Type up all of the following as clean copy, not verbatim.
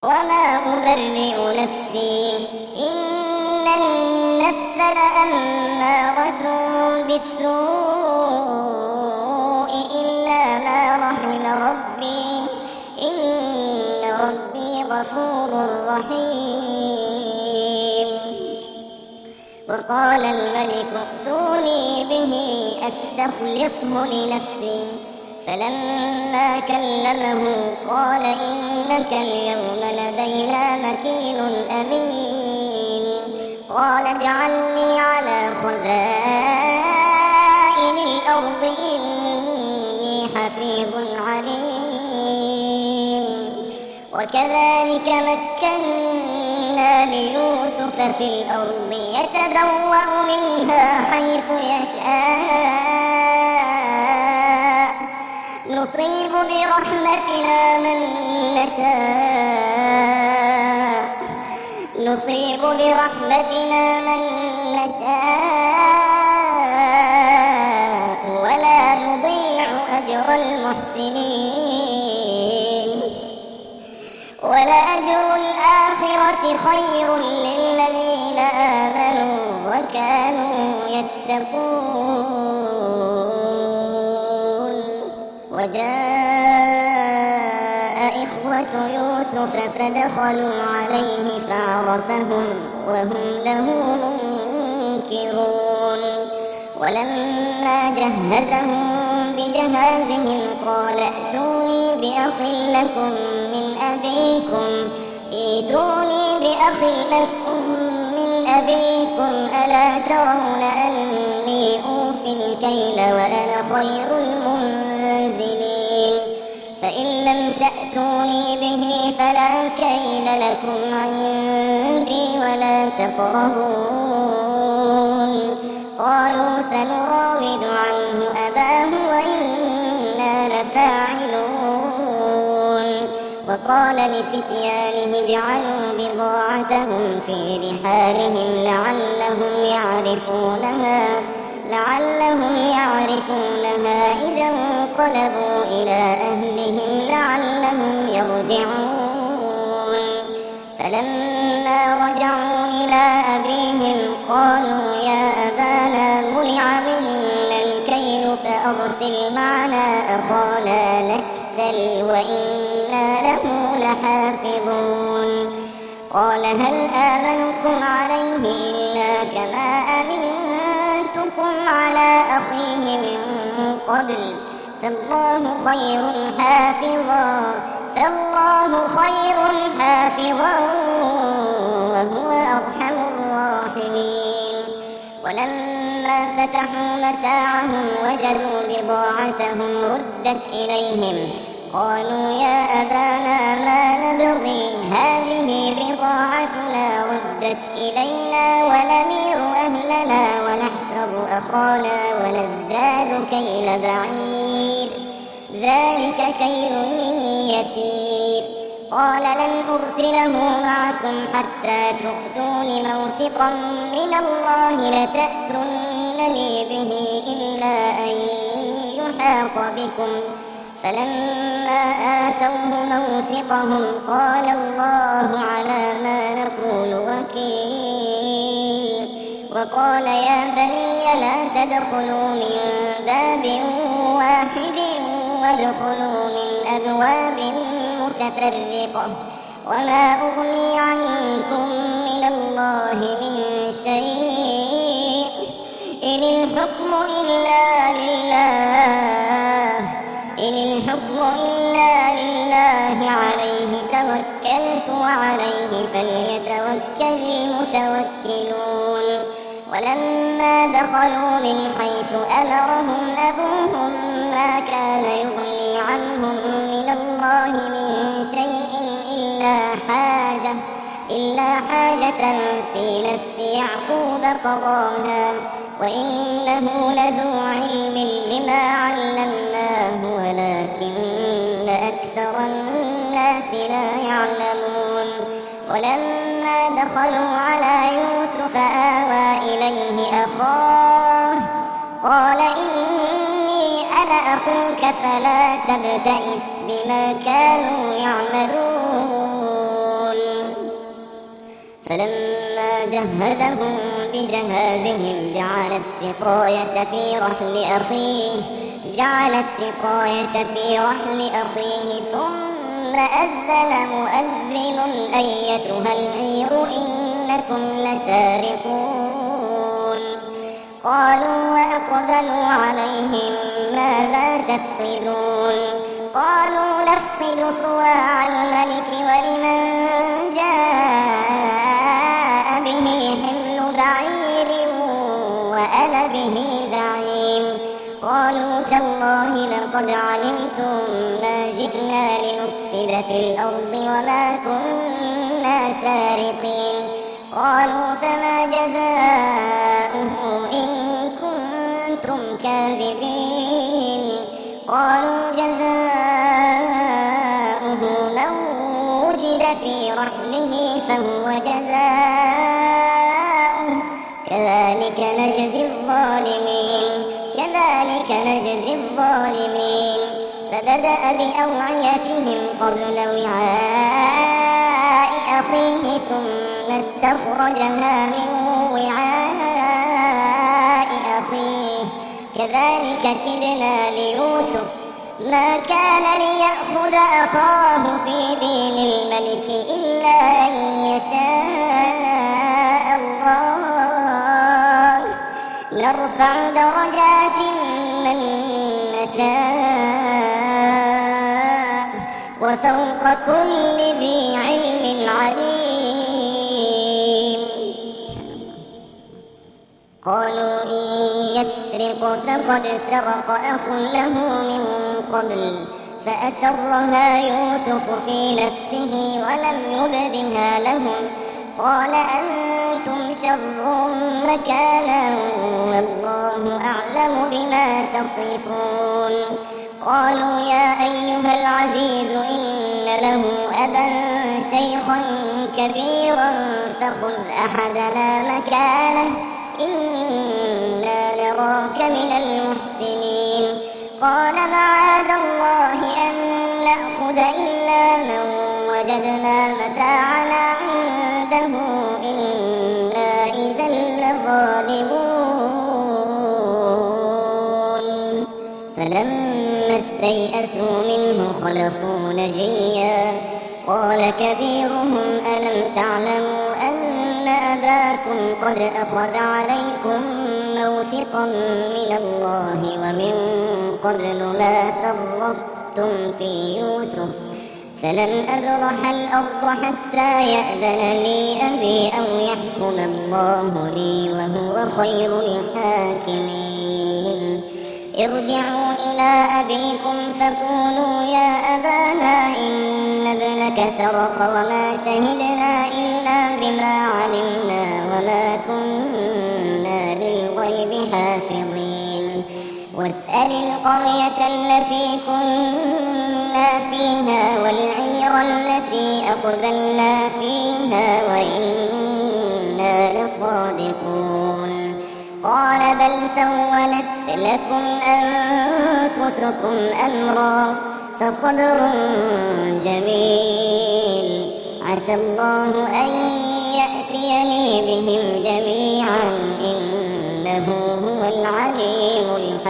وما أبرئ نفسي إن النفس لأمارة بالسوء إلا ما رحم ربي إن ربي غفور رحيم. وقال الملك ائتوني به أستخلصه لنفسي فلما كلمه قال إنك اليوم لدينا مكين أمين. قال اجعلني على خزائن الأرض إني حفيظ عليم. وكذلك مكنا ليوسف في الأرض يتبوأ منها حيث يشاء نصيب برحمتنا من نشاء ولا نضيع أجر المحسنين. ولأجر الآخرة خير للذين آمنوا وكانوا يتقون. وجاء إخوة يوسف فدخلوا عليه فعرفهم وهم له منكرون. ولما جهزهم بجهازهم قال ائتوني بأخ لكم من أبيكم ألا ترون أني أوفي الكيل وأنا خير المنزلين. فإن لم تأتوني به فلا كيل لكم عندي ولا تقربون. قالوا سنراود عنه أباه وإنا لفاعلون. وقال لفتيانه اجعلوا بضاعتهم في رحالهم لعلهم يعرفونها إذا انقلبوا إلى أهلهم لعلهم يرجعون. فلما رجعوا إلى أبيهم قالوا يا أبانا منع منا الكيل فأرسل معنا أخانا نكتل وإنا له لحافظون. قال هل آمنكم عليه إلا كما أمنتكم على أخيه من قبل فالله خير حافظا وهو أرحم الراحمين. ولما فتحوا متاعهم وجدوا بضاعتهم ردت إليهم قالوا يا أبانا ما نبغي هذه بضاعتنا ردت إلينا ونمير أهلنا ونحفظ أخانا ونزداد كيل بعير ذلك كيل يسير. قال لن أرسله معكم حتى تؤتون موثقا من الله لتأتونني به إلا أن يحاط بكم. فلما آتوه موثقهم قال الله على ما نقول وكيل. وقال يا بني لا تدخلوا من باب واحد وادخلوا من أبواب متفرقة وما أغني عنكم من الله من شيء إن الحكم إلا لله عليه توكلت وعليه فليتوكل المتوكلون. ولما دخلوا من حيث أمرهم أبوهم ما كان يغني عنهم من الله من شيء إلا حاجة في نفس يعقوب قضاها وإنه لذو علم لما علمناه ولكن أكثر الناس لا يعلمون. ولما دخلوا على يوسف آوى إليه أخاه قال إني أنا أخوك فلا تبتئس بما كانوا يعملون. فلما جهزهم بجهازهم جعل السقاية في رحل أخيه ثم أذن مؤذن أيتها العير إنكم لسارقون. قالوا وأقبلوا عليهم ماذا تفقدون؟ قالوا نفقد صواع الملك ولمن جاء به حمل بعير وأنا به زعيم. قالوا تالله لقد علمتم ما جئنا لنفسد في الأرض وما كنا سارقين. قالوا فما جزاؤه إن كنتم كاذبين؟ قالوا جزاؤه من وجد في رحله فهو جزاؤه كذلك نجزي الظالمين. فبدأ بأوعيتهم قبل وعاء أخيه ثم استخرجها من وعاء أخيه كذلك كدنا ليوسف ما كان ليأخذ أخاه في دين الملك إلا أن يشاء الله نرفع درجات من نشاء وفوق كل ذي علم عليم. قالوا إن يسرق فقد سرق أخ له من قبل فأسرها يوسف في نفسه ولم يبدها لهم. قال أنتم شر مكانا والله أعلم بما تصفون. قالوا يا أيها العزيز إن له أبا شيخا كبيرا فخذ أحدنا مكانه إنا نراك من المحسنين. قال معاذ الله أن نأخذ إلا من وجدنا متاعنا عنده إنا إذا لظالمون. فلما استيئسوا منه خلصوا نجيا قال كبيرهم ألم تعلموا أن أباكم قد أخذ عليكم موثقا من الله ومن قبل ما فرطتم في يوسف فلن أبرح الأرض حتى يأذن لي أبي أو يحكم الله لي وهو خير الحاكمين. ارجعوا إلى أبيكم فقولوا يا أبانا إن ابنك سرق وما شهدنا إلا بما علمنا وما كنا للغيب حافظين. واسأل القرية التي كنا فيها والعير التي أقبلنا فيها وإنا لصادقون. قال بل سولت لكم أنفسكم أمرا فصبر جميل عسى الله أن يأتيني بهم جميعا إنه هو العليم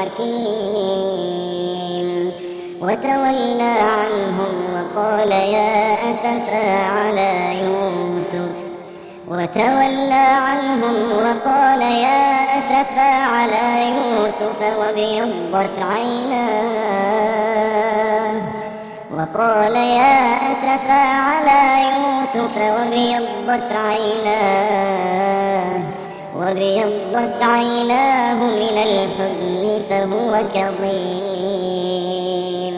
الحكيم. وتولى عنهم وقال يا أسفا على يوسف وابيضت عيناه من الحزن فهو كظيم.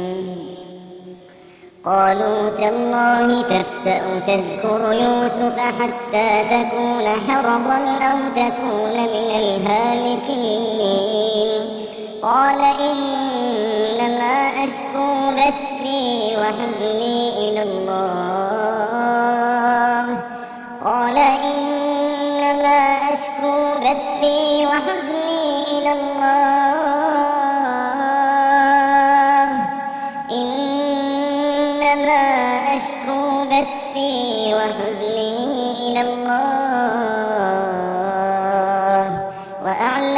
قالوا تالله تفتأ تذكر يوسف حتى تكون حرضا أو تكون من الهالكين. قال إنما أشكو بثي وحزني إلى الله إنما أشكو بثي وحزني إلى الله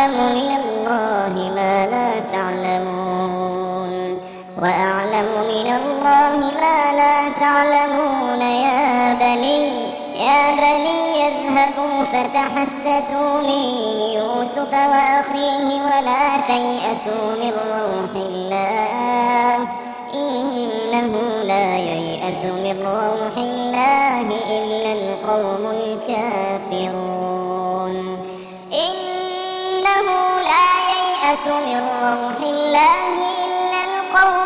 وأعلم من الله ما لا تعلمون وأعلم من الله ما لا تعلمون يا بني اذهبوا فتحسسوا من يوسف وأخيه ولا تيأسوا من روح الله إنه لا ييأس من روح الله إلا القوم الكافرون إنه لا ييأس من روح الله إلا القوم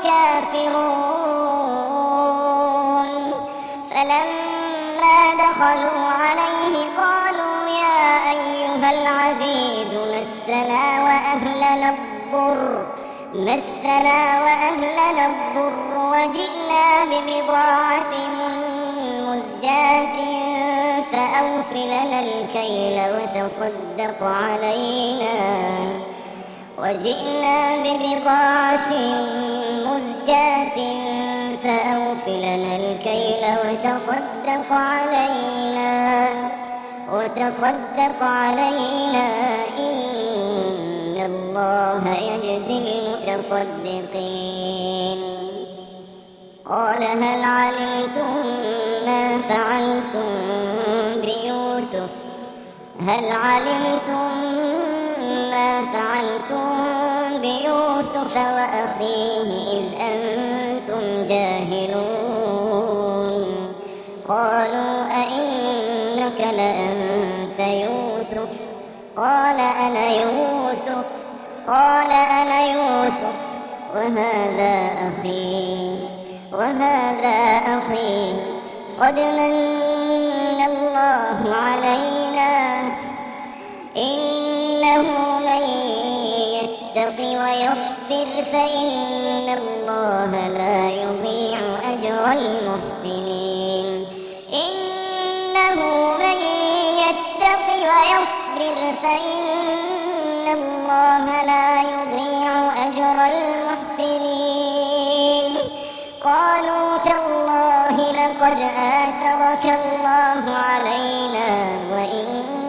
الكافرون فلما دخلوا عليه قالوا يا أيها العزيز مسنا وأهلنا الضر وجئنا ببضاعة مزجاة فأوف لنا الكيل وتصدق علينا وتصدق علينا إن الله يجزي المتصدقين قال هل علمتم ما فعلتم بيوسف وأخيه إذ أنتم جاهلون قالوا أئنك لأنت يوسف قال أنا يوسف وهذا أخي قد من الله علينا إنه من يتق ويصبر فإن الله لا يضيع أجر المحسنين إنه من يتق ويصبر فإن الله لا يضيع أجر المحسنين قالوا تالله لقد آثرك الله علينا وإن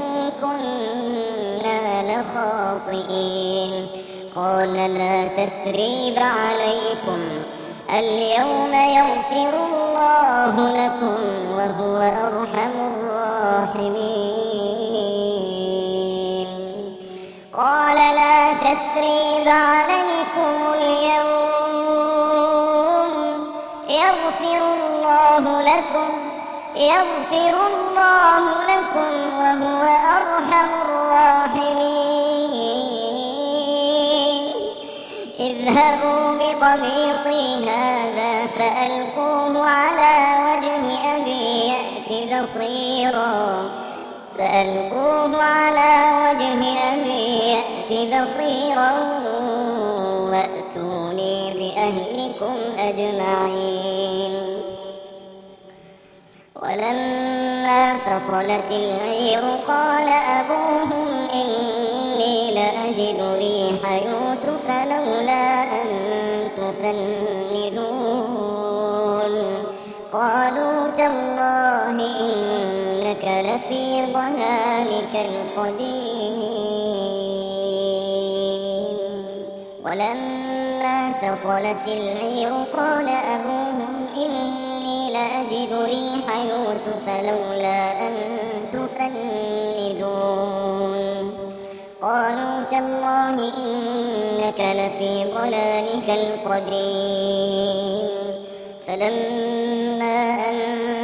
كنا لخاطئين قال لا تثريب عليكم اليوم يغفر الله لكم وهو أرحم الراحمين قال لا تثريب عليكم اليوم يغفر الله لكم وهو أرحم الراحمين اذهبوا بقميصي هذا فألقوه على وجه أبي يأت بصيرا وأتوني بأهلكم أجمعين ولما فصلت العير قال أبوهم إني لأجد ريح يوسف لولا أن تفندون قالوا تالله إنك لفي ضلالك القديم ولما فصلت العير قال أبوهم إني لأجد ريح يوسف لولا أن تفندون قالوا تالله إنك لفي ضلالك القديم فلما أن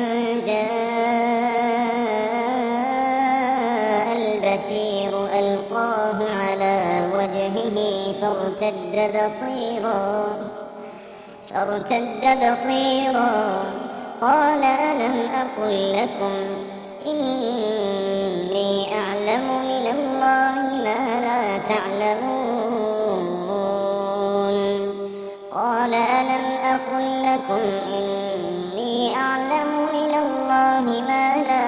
جاء البشير ألقاه على وجهه فارتد بصيرا قال ألم أقل لكم إني أعلم من الله ما لا تعلمون قال ألم أقل لكم إني أعلم من الله ما لا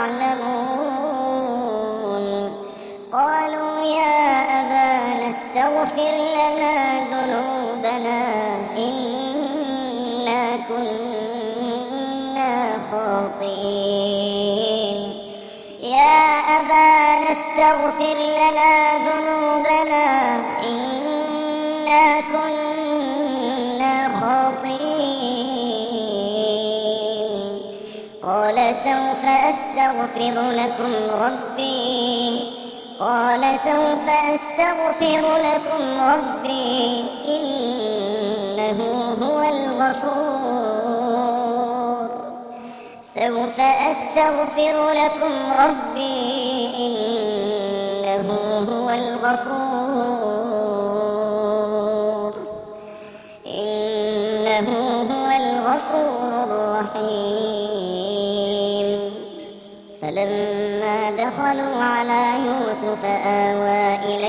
تعلمون قالوا يا أبانا استغفر لنا ذنوبنا إنا كنا خاطئين يا أبانا فاغفر لنا ذنوبنا إنا كنا خاطئين قال سوف أستغفر لكم ربي إنه هو الغفور سوف أستغفر لكم ربي إنه هو الغفور الرحيم فلما دخلوا على يوسف آوى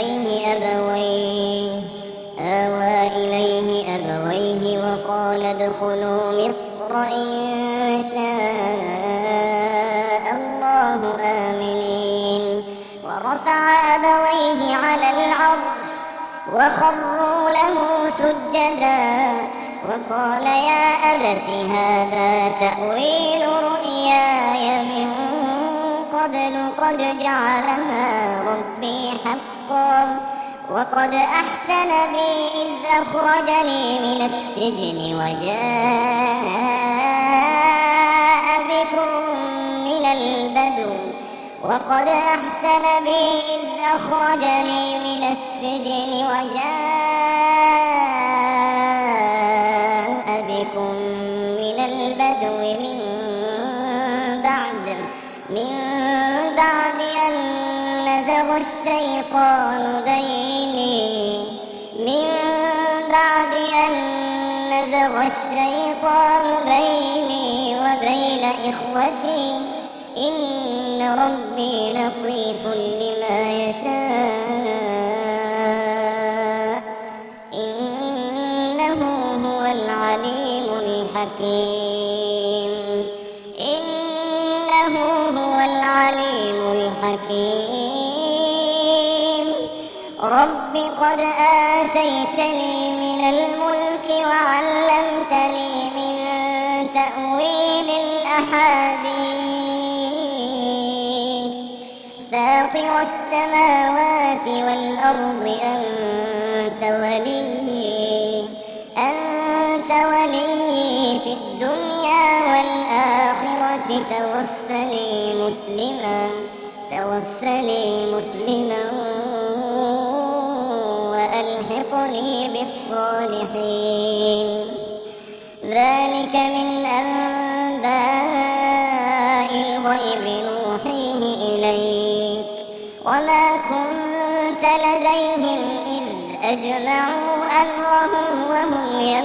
إليه أبويه وقال ادخلوا مصر إن شاء الله آمنين ورفع أبويه على العرش وخروا له سجدا وقال يا أبت هذا تأويل رؤياي من قبل قد جعلها ربي حقا وقد أحسن بي إذ أخرجني من السجن وجاء بكم من البدو من بعد أن نزغ الشيطان بيني وبين إخوتي إن ربي لطيف لما يشاء إنه هو العليم الحكيم رب قد آتيتني من الملك وعلمتني من تأويل الأحاديث فاطر السماوات والأرض أنت ولي في الدنيا والآخرة توفني مسلما وألحقني بالصالحين ذلك من أنباء الغيب نوحيه إليك وما كنت لديهم إذ أجمعوا أمرهم وهم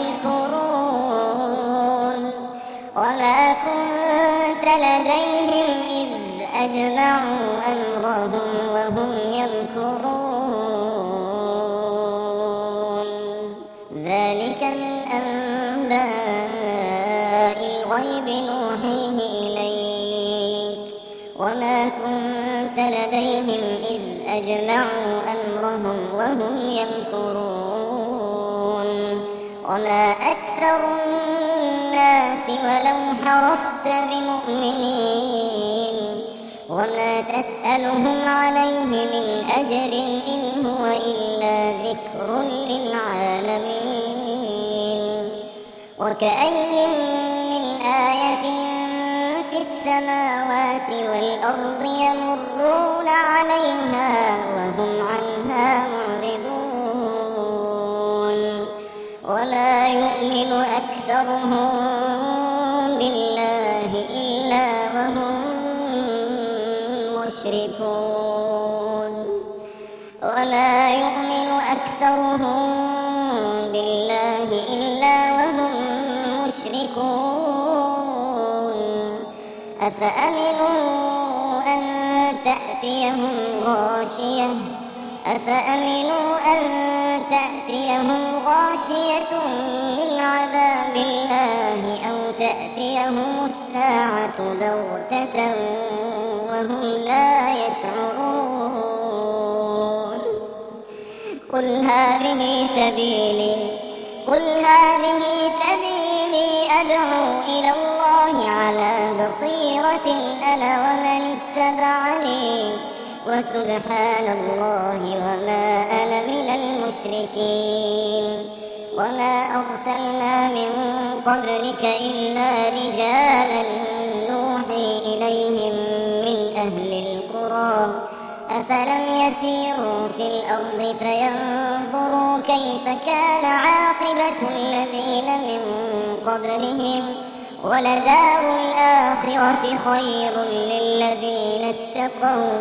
يمكرون ذلك من أنباء الغيب نوحيه إليك وما كنت لديهم إذ أجمعوا أمرهم وهم يمكرون وما أكثر الناس ولو حرصت بمؤمنين وما تسألهم عليه من أجر إن هو إلا ذكر للعالمين وكأين من آية في السماوات والأرض يمرون عليها وهم عنها معرضون وما يؤمن أكثرهم بالله إلا وهم مشركون أفأمنوا أن تأتيهم غاشية من عذاب الله أو تأتيهم الساعة بغتة وهم لا يشعرون قل هذه سبيلي أدعو إلى الله على بصيرة أنا ومن اتبعني وسبحان الله وما أنا من المشركين. وما أرسلنا من قبلك إلا رجالا نوحي إليهم من أهل القرى أفلم يسيروا في الأرض فينظروا كيف كان عاقبة الذين من قبلهم ولدار الآخرة خير للذين اتقوا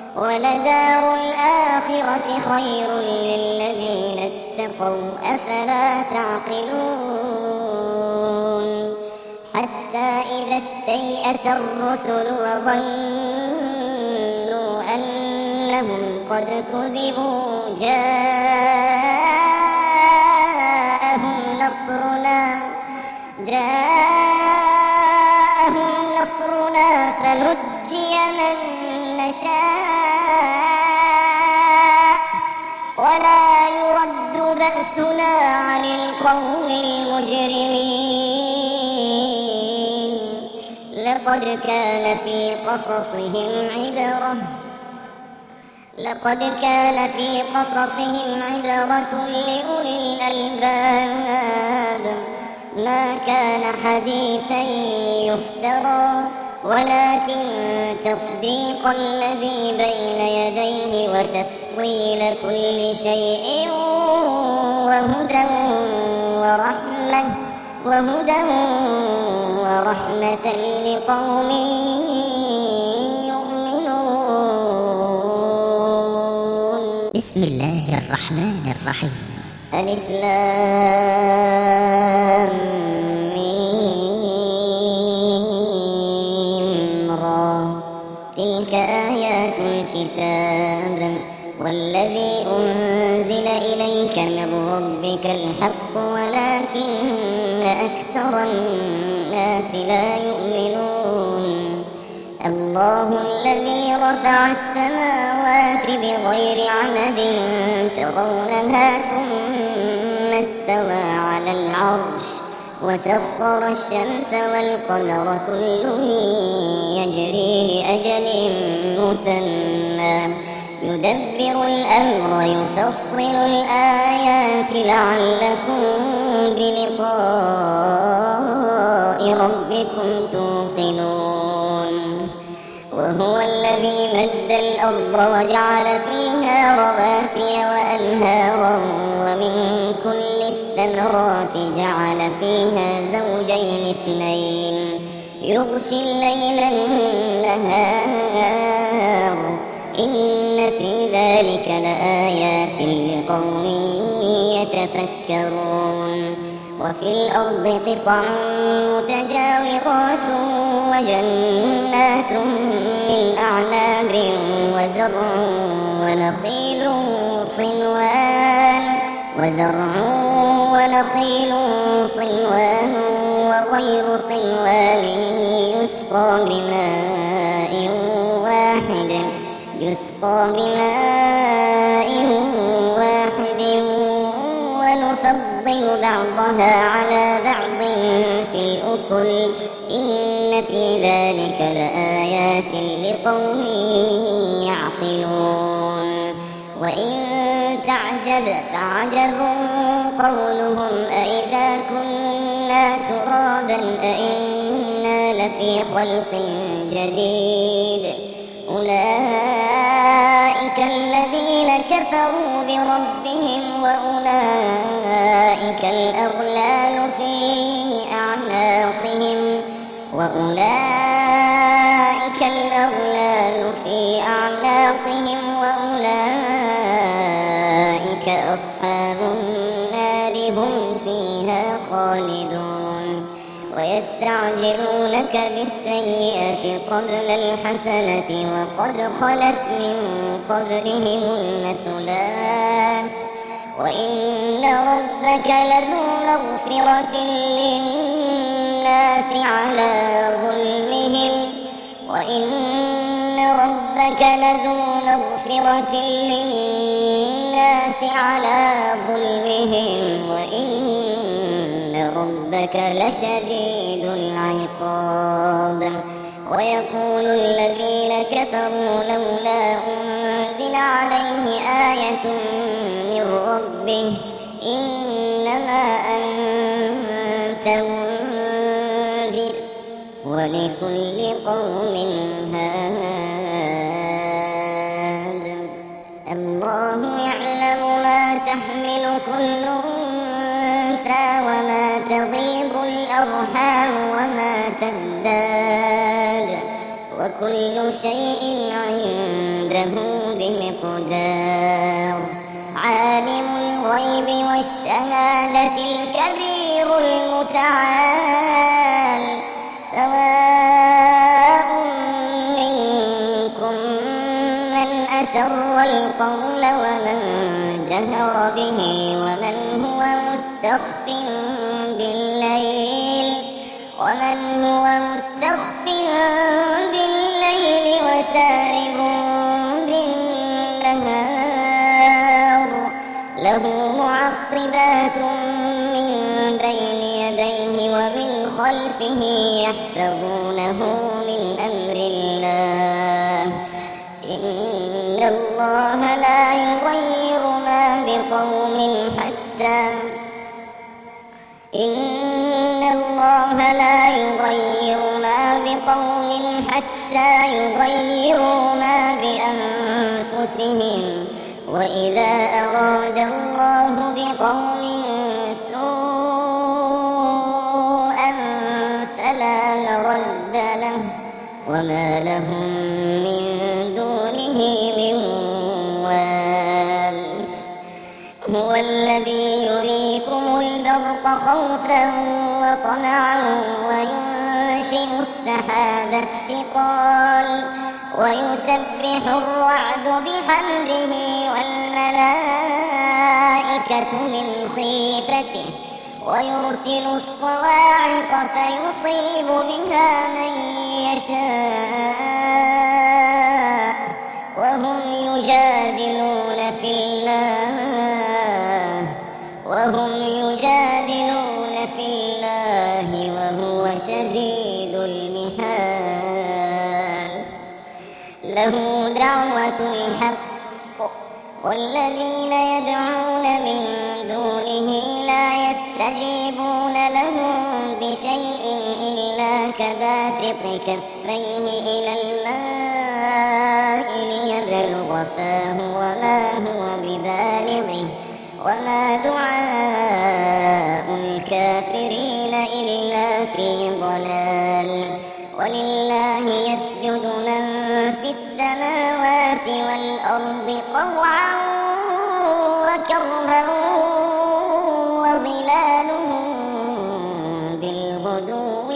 أفلا تعقلون. حتى إذا استيأس الرسل وظنوا أنهم قد كذبوا جاءهم نصرنا فنجي من نشاء ولا يرد بأسنا عن القوم المجرمين. لقد كان في قصصهم عبرة لأولي الألباب ما كان حديثا يفترى ولكن تصديق الذي بين يديه وتفصيل كل شيء وهدى ورحمة لقوم يؤمنون. بسم الله الرحمن الرحيم. ألف لام ميم را تلك آيات الكتاب والذي أنزل إليك من ربك الحق ولكن أكثر الناس لا يؤمنون. الله الذي رفع السماوات بغير عمد ترونها ثم استوى على العرش وسخر الشمس والقمر كل يجري لأجل مسمى يدبر الأمر يفصل الآيات لعلكم بلقاء ربكم توقنون. وهو الذي مد الأرض وجعل فيها رواسي وأنهارا ومن كل الثمرات جعل فيها زوجين اثنين يغشي الليل النهار إن في ذلك لآيات لقوم يتفكرون. وفي الأرض قطع متجاورات وجنات من أعناب وزرع ونخيل صنوان وغير صنوان يسقى بماء واحد ونفضل بعضها على بعض في الأكل إن في ذلك لآيات لقوم يعقلون. وإن تعجب فعجب قولهم أإذا كنا ترابا أإنا لفي خلق جديد أولئك الذين كفروا بربهم وأولئك الأغلال في أعناقهم وأولئك أصحاب النار هم فيها خالدون. ويستعجلونك بالسيئة قبل الحسنة وقد خلت من قبلهم المثلات وإن ربك لذو مغفرة للناس على ظلمهم وإن ربك لشديد العقاب. ويقول الذين كفروا لولا أنزل عليه آية من ربه إنما أنت منذر ولكل قوم هاد. الله يعلم ما تحمل كل أنثى وما تغيض الأرحام وما تزداد وكل شيء عنده بمقدار. عالم الغيب والشهادة الكبير المتعال سواء منكم من أسر القول ومن جهر به ومن هو مستخف بالليل وسارب بالنهار له معقبات من بين يديه ومن خلفه يحفظونه من أمر الله إن الله لا يغير ما بقوم حتى يغيروا ما بأنفسهم وإذا أراد الله بقوم سوءا فلا مرد له وما لهم من دونه من وال. هو الذي يريكم البرق خوفا وطمعا وينشئ السحاب الثقال ويسبح الرعد بحمده والملائكة من خيفته ويرسل الصواعق فيصيب بها من يشاء وهم يجادلون في الله وهو شديد المحال. له دعوة الحق والذين يدعون من دونه لا يستجيبون لهم بشيء إلا كباسط كفيه إلى الماء ليبلغ فاه وما هو ببالغه وما دعاء الكافرين إلا في ضلال. ولله يسجد من في السماوات والأرض طوعا وكرها وظلالهم بالغدو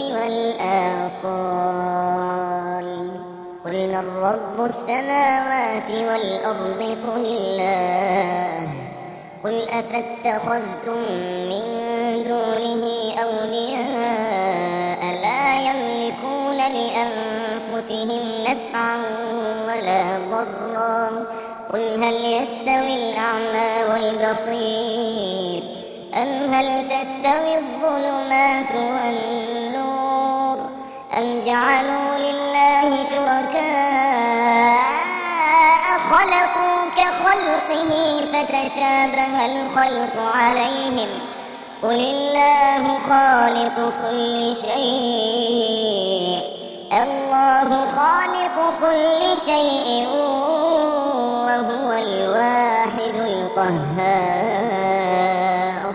والآصال. قل من رب السماوات والأرض قل الله قل أفاتخذتم من دونه أولياء لا يملكون لأنفسهم نفعا ولا ضرا قل هل يستوي الأعمى والبصير أم هل تستوي الظلمات والنور أم جعلوا لله شركاء خلقوا كخلقه فتشابه الخلق عليهم قل الله خالق كل شيء الله خالق كل شيء وهو الواحد القهار.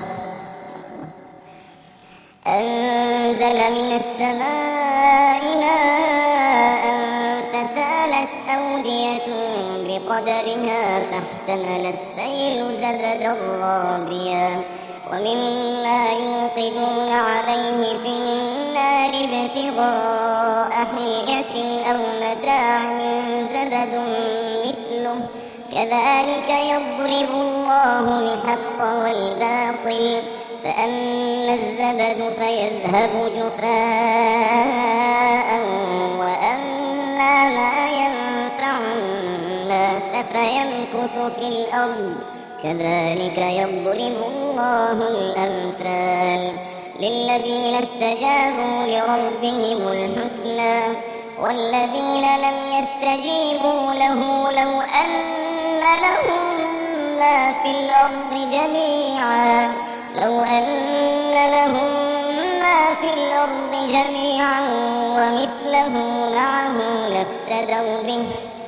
أنزل من السماء ماء فسالت أودية بقدرها فاحتمل السيل زبدا رابيا ومما يوقدون عليه في النار ابتغاء حلية أو متاع زبد مثله كذلك يضرب الله الحق والباطل فأما الزبد فيذهب جفاء وأما ما ينفع الناس فيمكث في الأرض كذلك يضرب الله الأمثال. للذين استجابوا لربهم الحسنى والذين لم يستجيبوا له لو أن لهم ما في الأرض جميعا ومثله معه لافتدوا به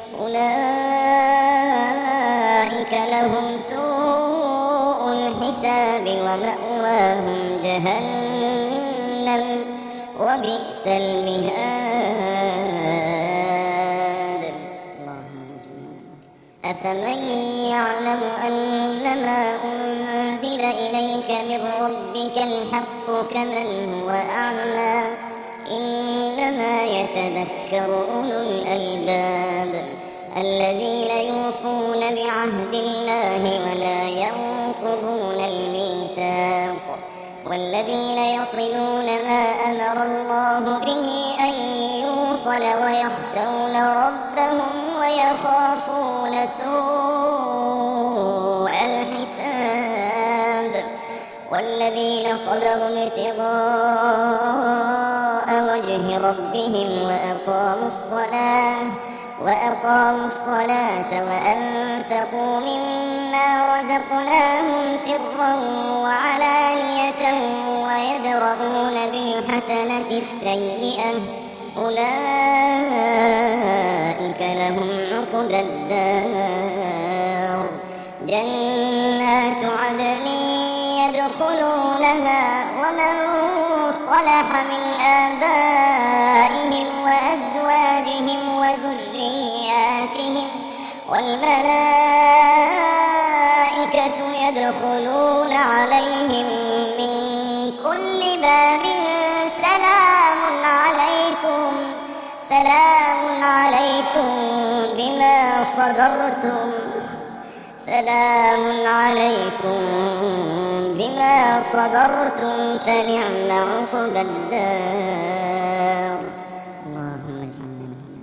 أولئك لهم سوء الحساب ومأواهم جهنم وبئس المهاد. أفمن يعلم أنما أنزل إليك من ربك الحق كمن هو أعمى إنما يتذكر أولو الألباب الذين يوفون بعهد الله ولا ينقضون الميثاق والذين يصلون ما أمر الله به أن يوصل ويخشون ربهم ويخافون سوء الحساب والذين صبروا ابتغاء وجه ربهم وأقاموا الصلاة وأنفقوا مما رزقناهم سرا وعلانية ويدرؤون بالحسنة السيئة أولئك لهم عقبى الدار جنات عدن يدخلونها ومن صلح من آبائهم وأزواجهم وذرياتهم والملائكة يدخلون عليهم من كل باب سلام عليكم بما صبرتم فنعم عقبى الدار. اللهم اجعلنا منهم.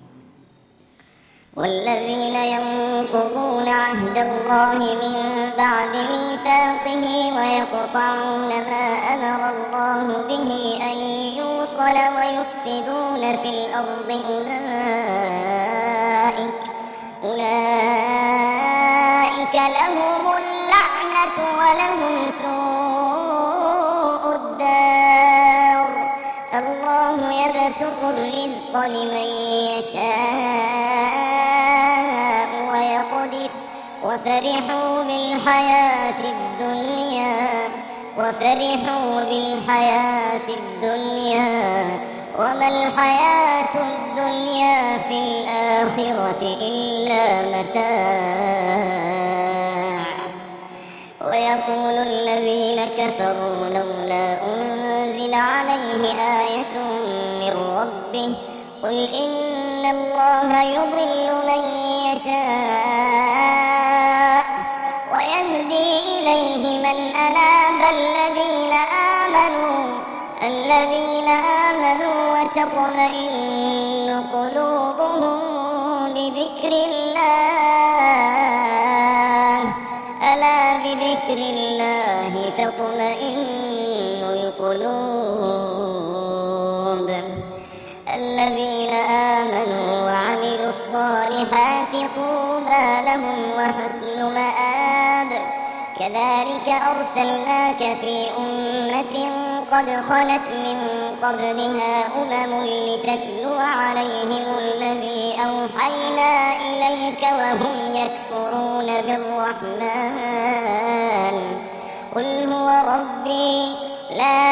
والذين ينقضون عهد الله من بعد ميثاقه ويقطعون ما أمر الله به أن يوصل ويفسدون في الأرض أولئك لهم اللعنة ولهم سوء الدار. الله يبسط الرزق لمن يشاء ويقدر وفرحوا بالحياة الدنيا وما الحياة الدنيا في الآخرة إلا متاع. ويقول الذين كفروا لولا أنزل عليه آية من ربه قل إن الله يضل من يشاء ويهدي إليه من أناب الذين آمنوا وتطمئن قلوبهم بذكر الله ألا بذكر الله تطمئن القلوب. الذين آمنوا وعملوا الصالحات طوبى لهم وحسن مآب. كذلك أرسلناك في أمة قد خلت من قبلها لتتلو عليهم الذي أوحينا إليك وهم يكفرون بالرحمن قل هو ربي لا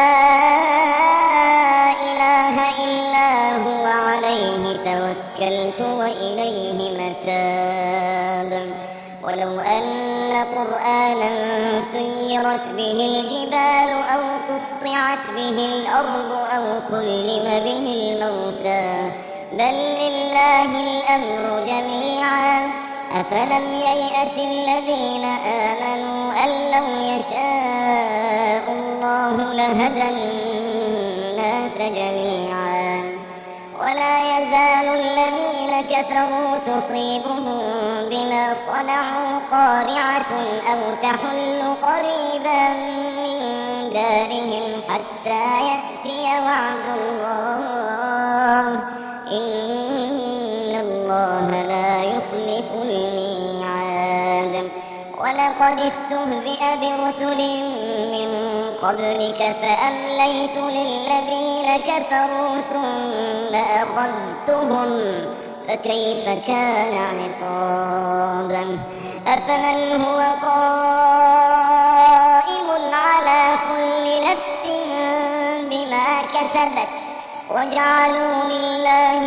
إله إلا هو عليه توكلت وإليه متاب. ولو أن قرآنا سيرت به الجبال أو قطعت به الأرض أو كلم به الموتى بل لله الأمر جميعا أفلم ييأس الذين آمنوا أن لو يشاء الله لهدى الناس جميعا. ولا يزال الذين كفروا تصيبهم بما صنعوا قارعة أو تحل قريبا من دارهم حتى يأتي وعد الله الله لا يخلف الميعاد. ولقد استهزئ برسل من قبلك فأمليت للذين كفروا ثم أخذتهم فكيف كان عقاب. أفمن هو قائم على كل نفس بما كسبت وجعلوا لله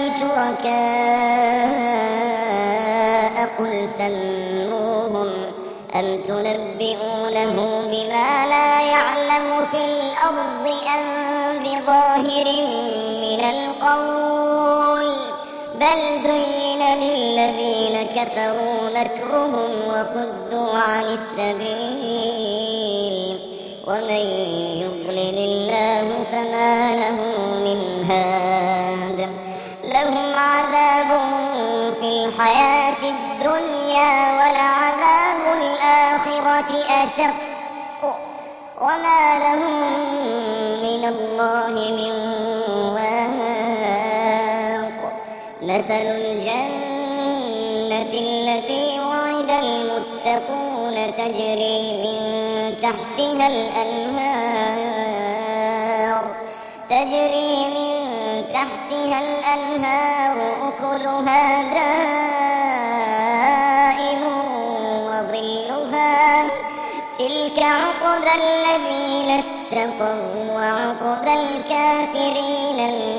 شركاء قل سموهم أم تنبئونه بما لا يعلم في الأرض أم بظاهر من القول بل زين للذين كفروا مكرهم وصدوا عن السبيل ومن يضلل الله فما له من هاد. لهم عذاب في الحياة الدنيا ولعذاب الآخرة أشق وما لهم من الله من واق. مثل الجنة التي وعد المتقون تجري من تحتها الأنهار أكلها دائم وظلها تلك عقبى الذين اتقوا وعقبى الكافرين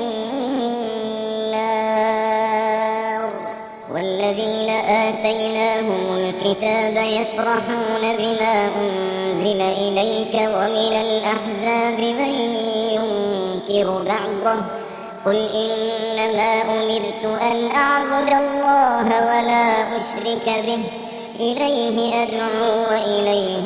النار. والذين آتيناهم الكتاب يفرحون بما أنزل إليك ومن الأحزاب من ينكر بعضه قل إنما أمرت أن أعبد الله ولا أشرك به إليه أدعو وإليه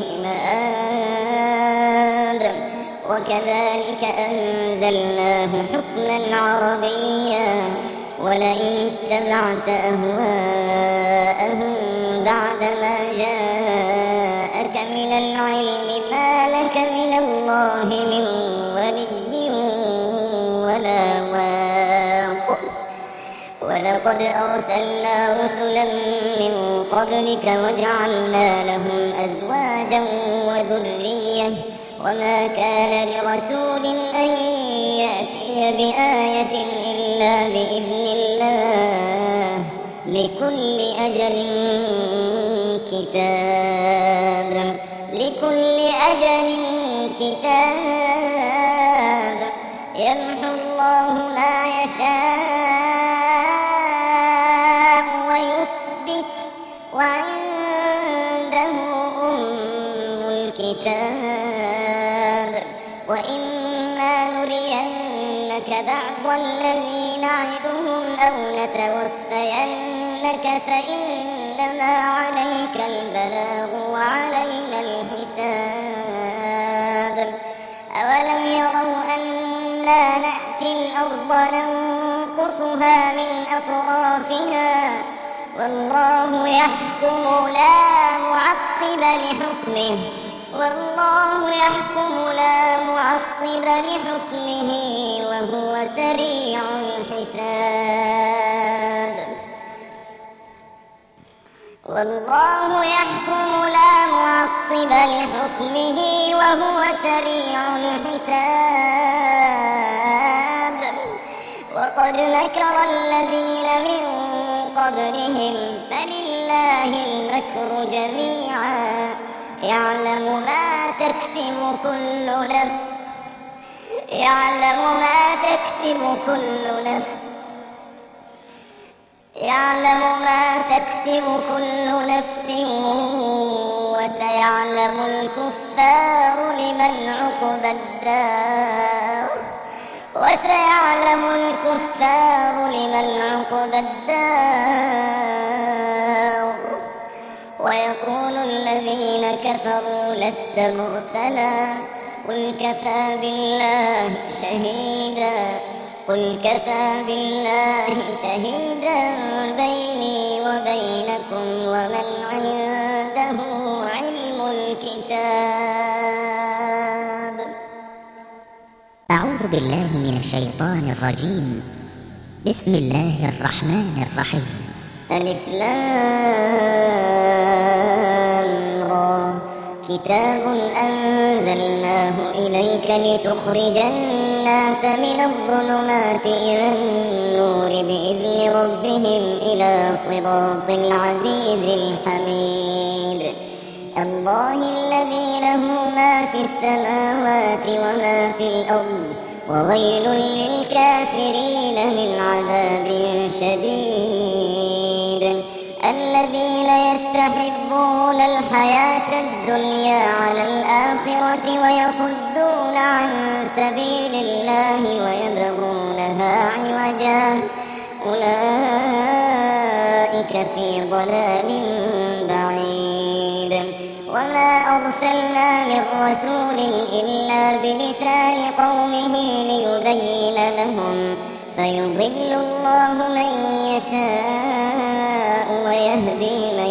مآب. وكذلك أنزلناه حكما عربيا ولئن اتبعت أهواءهم بعدما جاءك من العلم ما لك من الله من ولي ولا واق. ولقد أرسلنا رسلا من قبلك وجعلنا لهم أزواجا وذرية وما كان لرسول أن يأتي بآية إلا بإذن الله لكل أجل كتاب يمحو الله ما يشاء ويثبت وعنده أم الكتاب. وإما نرينك بعض الذي نعدهم أو نتوفينك فإنما عليك البلاغ وعلينا الحساب. أولم يروا أنا نأتي الأرض ننقصها من أطرافها والله يحكم لا معقب لحكمه وهو سريع الحساب. والله يحكم لا معقب لحكمه وهو سريع الحساب. وقد مكر الذين من قبلهم فلله المكر جميعا يعلم ما تكسب كل نفس وسيعلم الكفار لمن عقبى الدار. ويقول الذين كفروا لست مرسلا قل كفى بالله شهيدا بيني وبينكم ومن عنده علم الكتاب. أعوذ بالله من الشيطان الرجيم. بسم الله الرحمن الرحيم. ألف لام را كتاب أنزلناه إليك لتخرج الناس من الظلمات إلى النور بإذن ربهم إلى صراط العزيز الحميد الله الذي له ما في السماوات وما في الأرض وويل للكافرين من عذاب شديد الذين يستحبون الحياة الدنيا على الآخرة ويصدون عن سبيل الله ويبغونها عوجا أولئك في ضلال بعيد وما أرسلنا من رسول إلا بلسان قومه ليبين لهم فيضل الله من يشاء ويهدي من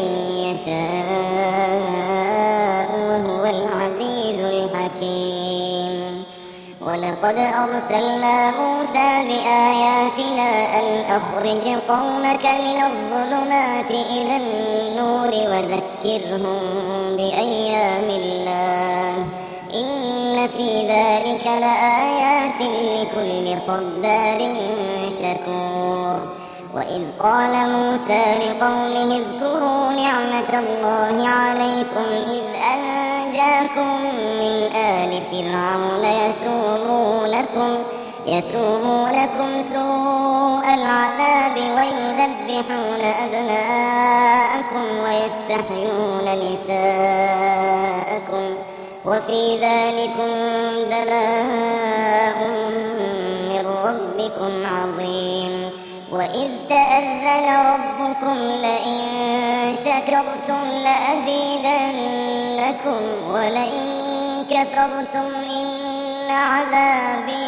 يشاء وهو العزيز الحكيم ولقد أرسلنا موسى بآياتنا أن أخرج قومك من الظلمات إلى النور وذكرهم بأيام الله إن في ذلك لآيات لكل صبار شكور وإذ قال موسى لقومه اذكروا نعمة الله عليكم إذ أنجاكم من آل فرعون يسومونكم سوء العذاب ويذبحون أبناءكم ويستحيون نساءكم وفي ذلكم بلاء من ربكم عظيم وإذ تأذن ربكم لئن شكرتم لأزيدنكم ولئن كفرتم إن عذابي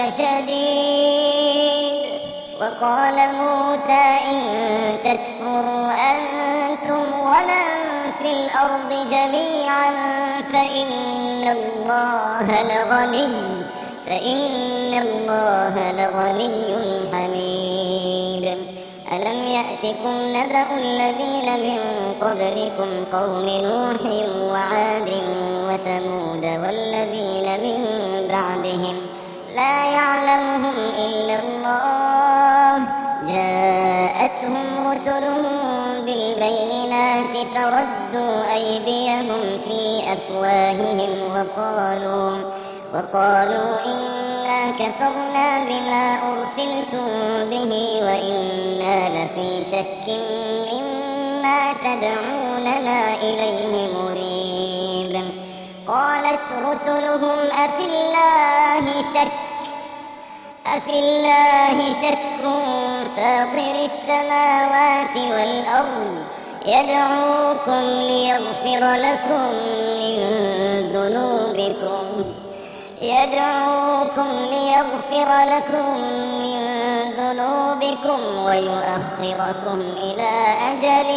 لشديد وقال موسى إن تكفروا أنتم ومن في الأرض جميعا فإن الله لغني حميد ألم يأتكم نبأ الذين من قبلكم قوم نوح وعاد وثمود والذين من بعدهم لا يعلمهم إلا الله جاءتهم رسلهم بالبينات فردوا أيديهم في أفواههم وقالوا إنا كفرنا بما أرسلتم به وإنا لفي شك مما تدعوننا إليه مريب قالت رسلهم أفي الله شك فاطر السماوات والأرض يدعوكم ليغفر لكم من ذنوبكم ويؤخركم إلى أجل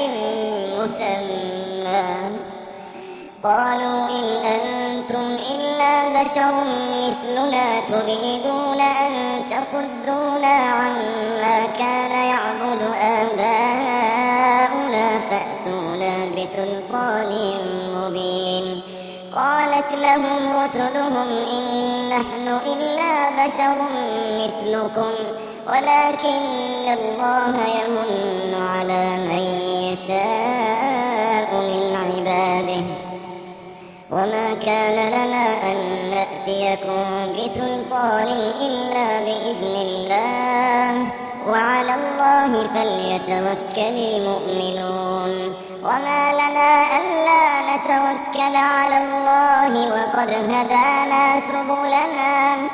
مسمى قالوا إن أنتم إلا بشر مثلنا تريدون أن تصدونا عما كان يعبد آباؤنا فأتونا بسلطان مبين قالت لهم رسلهم إن نحن إلا بشر مثلكم ولكن الله يمن على من يشاء من عباده وما كان لنا أن نأتيكم بسلطان إلا بإذن الله وعلى الله فليتوكل المؤمنون وما لنا ألا نتوكل على الله وقد هدانا سبلنا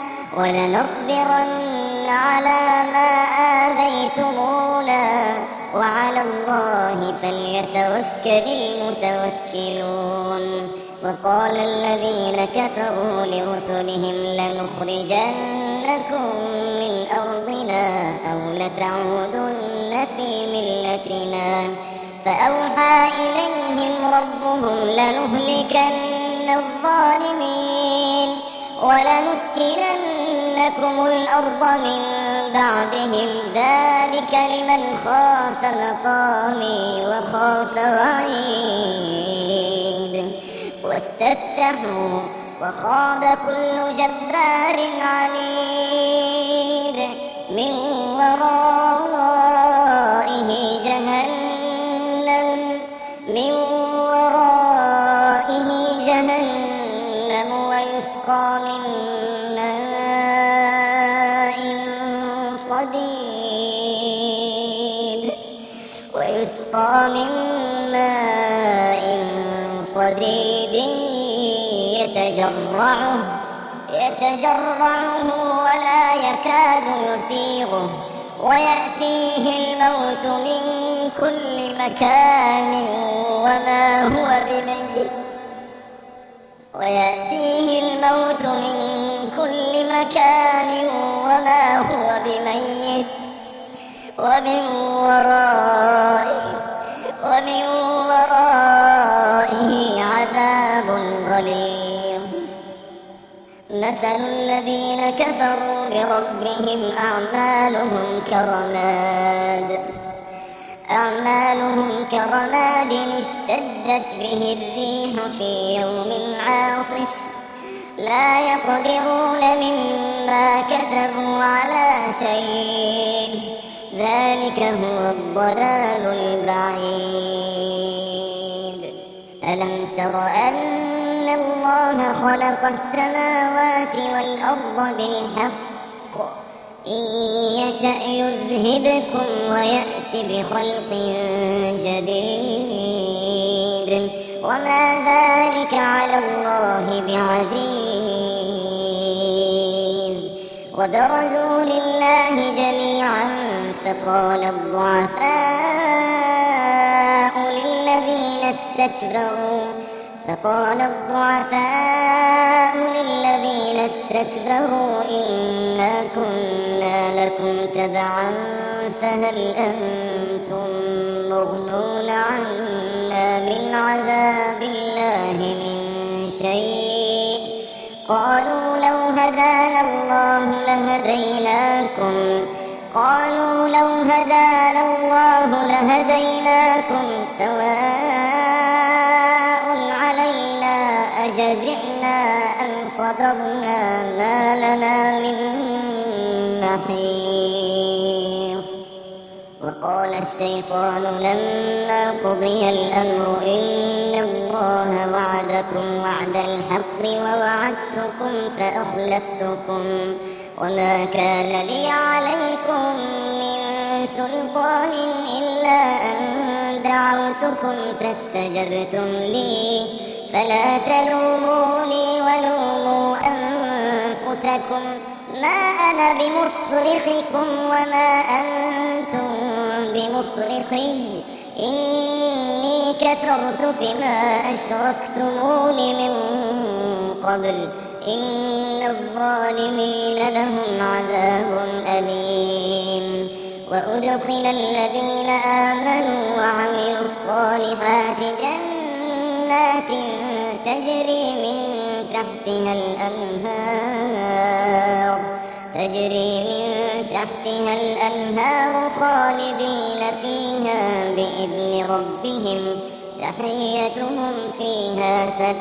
ولنصبرن على ما آذيتمونا وعلى الله فليتوكل المتوكلون وقال الذين كفروا لرسلهم لنخرجنكم من أرضنا أو لتعودن في ملتنا فأوحى إليهم ربهم لنهلكن الظالمين ولنسكننكم الأرض من بعدهم ذلك لمن خاف مقامي وخاف وعيد واستفتحوا وخاب كل جبار عنيد من ورائه جهنم ويسقى من ماء صديد يتجرعه ولا يكاد يسيغه ويأتيه الموت من كل مكان وما هو بميت ومن ورائه عذاب غليظ مثل الذين كفروا بربهم أعمالهم كرماد اشتدت به الريح في يوم عاصف لا يقدرون مما كسبوا على شيء ذلك هو الضلال البعيد ألم تر أن الله خلق السماوات والأرض بالحق إن يشأ يذهبكم ويأت بخلق جديد وما ذلك على الله بعزيز وبرزوا لله جميعا فقال الضعفاء للذين استكبروا إنا كنا لكم تبعا فهل أنتم مغنون عنا من عذاب الله من شيء قالوا لو هدانا الله لهديناكم سواء علينا أجزعنا أم صبرنا ما لنا من محيص وقال الشيطان لما قضي الأمر إن الله وعدكم وعد الحق ووعدتكم فأخلفتكم وما كان لي عليكم من سلطان إلا أن دعوتكم فاستجبتم لي فلا تلوموني ولوموا أنفسكم ما أنا بمصرخكم وما أنتم بمصرخي إني كفرت بما أشركتمون من قبل إن الظالمين لهم عذاب أليم وأدخل الذين آمنوا وعملوا الصالحات جنات تجري من تحتها الأنهار خالدين فيها بإذن ربهم تحيتهم فيها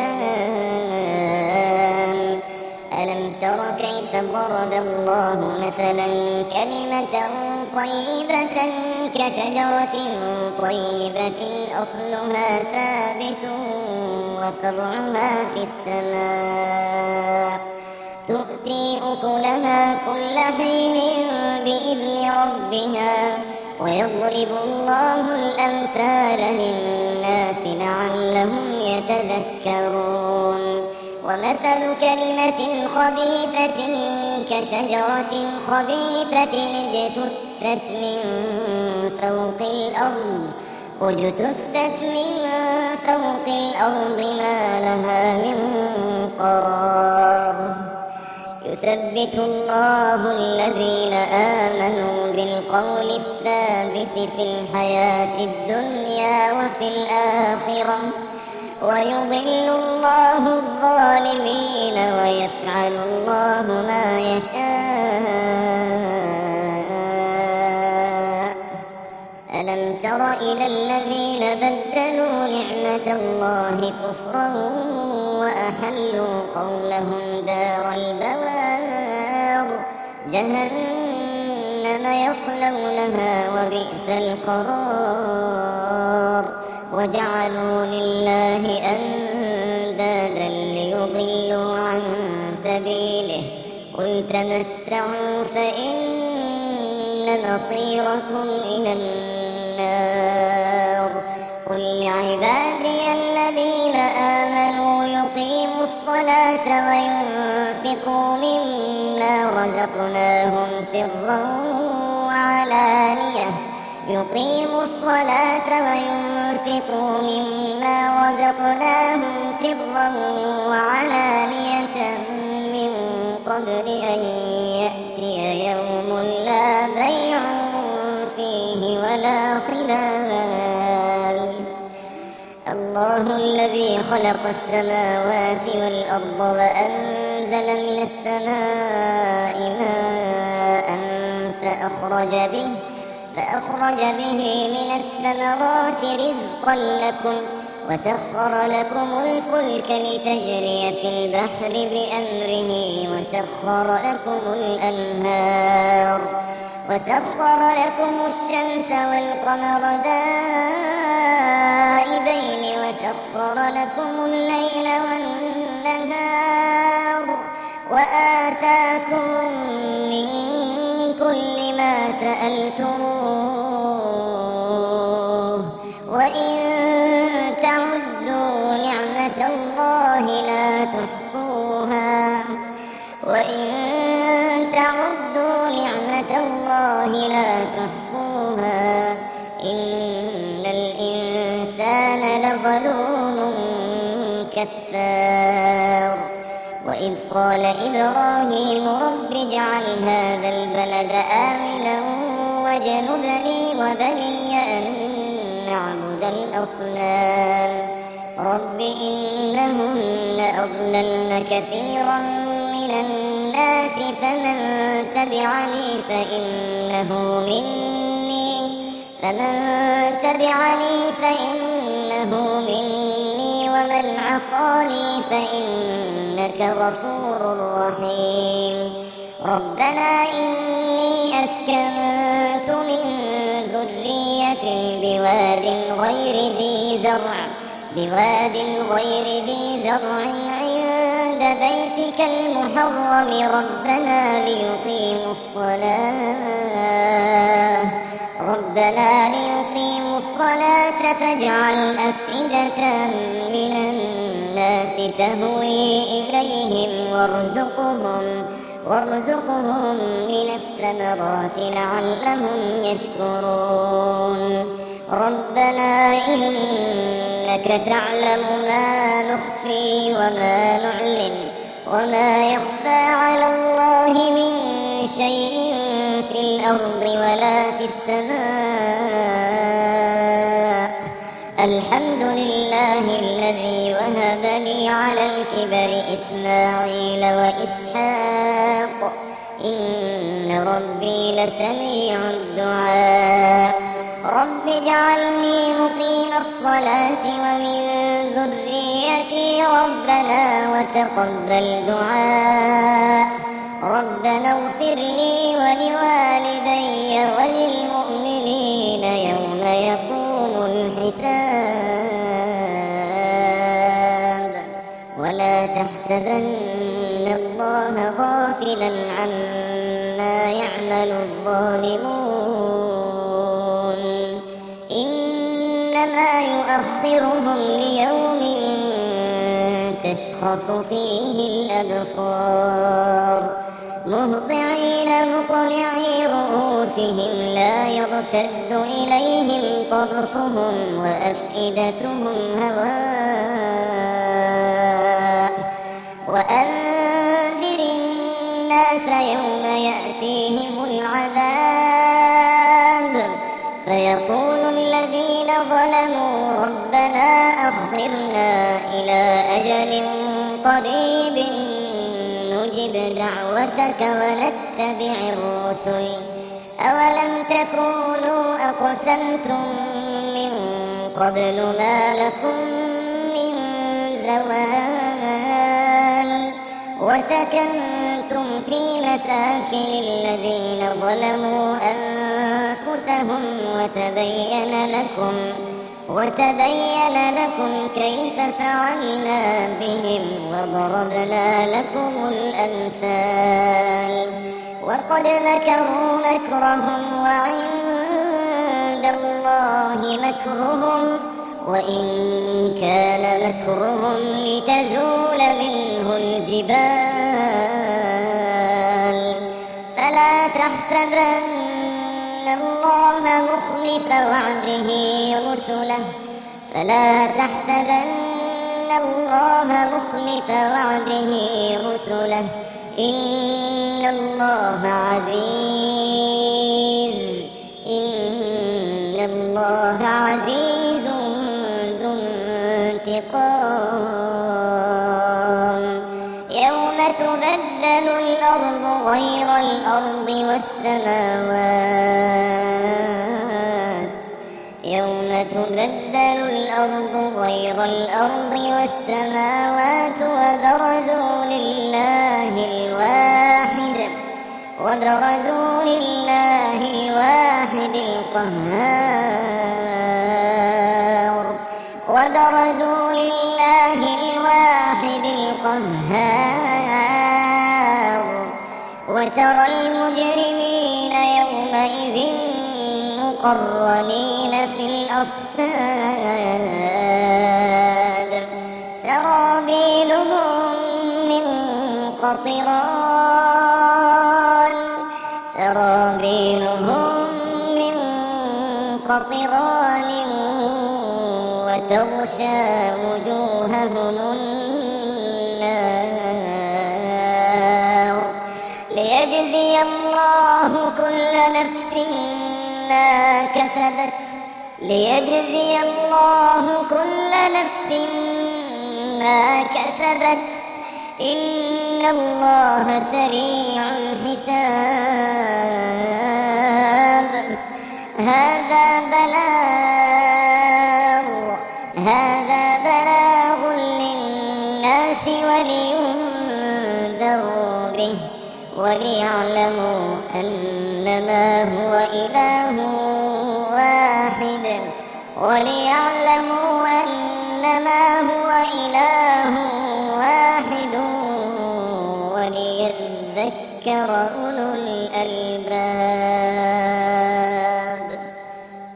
سلام ألم تر كيف ضرب الله مثلا كلمة طيبة كشجرة طيبة أصلها ثابت وفرعها في السماء تؤتي أكلها كل حين بإذن ربها ويضرب الله الأمثال للناس لعلهم يتذكرون ومثل كلمة خبيثة كشجرة خبيثة اجتثت من فوق الأرض ما لها من قرار يثبت الله الذين آمنوا بالقول الثابت في الحياة الدنيا وفي الآخرة ويضل الله الظالمين ويفعل الله ما يشاء تر إلى الذين بدلوا نعمة الله كفرا وأحلوا قومهم دار البوار جهنم يصلونها وبئس القرار وجعلوا لله أندادا ليضلوا عن سبيله قل تمتعوا فإن مصيركم إلى النار قل لعبادي الذين آمنوا يقيموا الصلاة وينفقوا مما رزقناهم سرا وعلانية يقيموا الصلاة وينفقوا مما رزقناهم سرا وعلانية من قبل أن يأتي يوم لا بيع فيه ولا خلال الله الذي خلق السماوات والأرض وأنزل من السماء ماء فأخرج به من الثمرات رزقا لكم وسخر لكم الفلك لتجري في البحر بأمره وسخر لكم الشمس والقمر دائبين وسخر لكم الليل والنهار وآتاكم من كل ما سألتموه وإن تعدوا نعمة الله لا تحصوها إن الإنسان لظلوم كفار وإذ قال إبراهيم رب اجعل هذا البلد آمنا واجنبني وبني أن نعبد الأصنام رب إنهن أضللن كثيرا من الناس فمن تبعني فإنه مني ومن عصاني فإنك غفور رحيم ربنا إني أسكنت من ذريتي بواد غير ذي زرع عند بيتك المحرم ربنا ليقيموا الصلاة فاجعل أفئدة من الناس تهوي إليهم وارزقهم من الثمرات لعلهم يشكرون ربنا إنك تعلم ما نخفي وما نعلن وما يخفى على الله من شيء في الأرض ولا في السماء الحمد لله الذي وهب لي على الكبر إسماعيل وإسحاق إن ربي لسميع الدعاء رب اجعلني مقيم الصلاة ومن ذريتي ربنا وتقبل دعاء ربنا اغفر لي ولوالدي وللمؤمنين يوم يقوم الحساب ولا تحسبن الله غافلا عما يعمل الظالمون إنما يؤخرهم ليوم تشخص فيه الأبصار مهطعين مقنعي رؤوسهم لا يرتد إليهم طرفهم وأفئدتهم هواء وأنذر الناس يوم يأتيهم العذاب فيقول الذين ظلموا ربنا أخرنا إلى أجل قريب نجب دعوتك ونتبع الرسل أولم تكونوا أقسمتم من قبل ما لكم من زوال وسكنتم في مساكن الذين ظلموا أنفسهم وتبين لكم كيف فعلنا بهم وضربنا لكم الأمثال وقد مكروا مكرهم وعند الله مكرهم وإن كان مكرهم لتزول منه الجبال فلا تحسبن الله مخلف وعده رسله إن الله عزيز ذو انتقام يوم تبدل الأرض غير الأرض والسماوات وبرزوا لله الواحد القهار وترى المجرمين يومئذ مقرنين في الأصفاد سرابيلهم من قطران وتغشى وجوههم النار ليجزي الله كل نفس ما كسبت إن الله سريع الحساب هذا بلاغ للناس ولينذروا به وليعلموا أنما هو إله واحد